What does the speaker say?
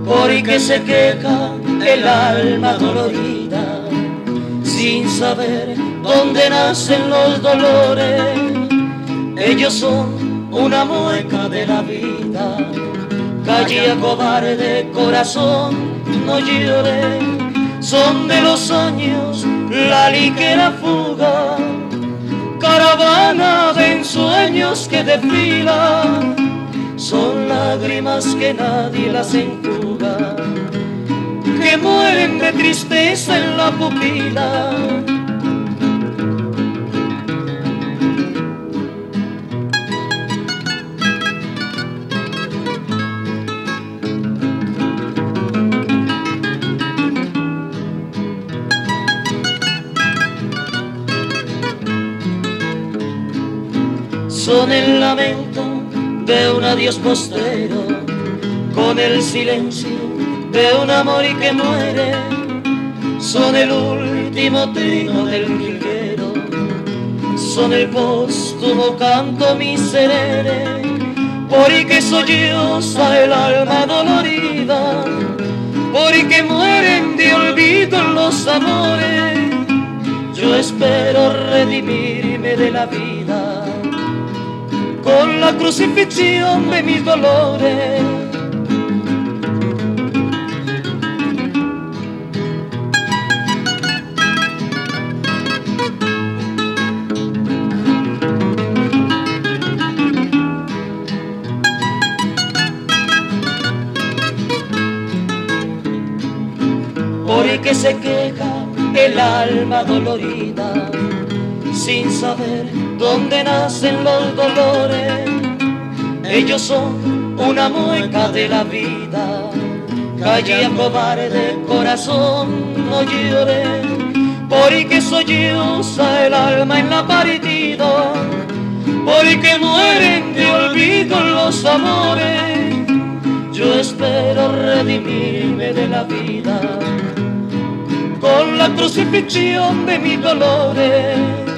porque se queja el alma dolorida, sin saber dónde nacen los dolores. Ellos son una mueca de la vida, calla cobarde corazón, no llore. Son de los años la ligera fuga, caravana de ensueños que desfilan. Son lágrimas que nadie las enjuga, que mueren de tristeza en la pupila. Son el lamento de un adiós postero, con el silencio de un amor y que muere. Son el último trino del jilguero, son el póstumo canto miserere, porque solloza el alma dolorida, porque mueren de olvido los amores. Yo espero redimirme de la vida con la crucifixión de mis dolores. Porque se queja el alma dolorida, sin saber dónde nacen los dolores. Ellos son una mueca de la vida, calla cobarde corazón, no llore, porque solloza el alma en la partida, porque mueren de olvido los amores. Yo espero redimirme de la vida con la crucifixión de mis dolores.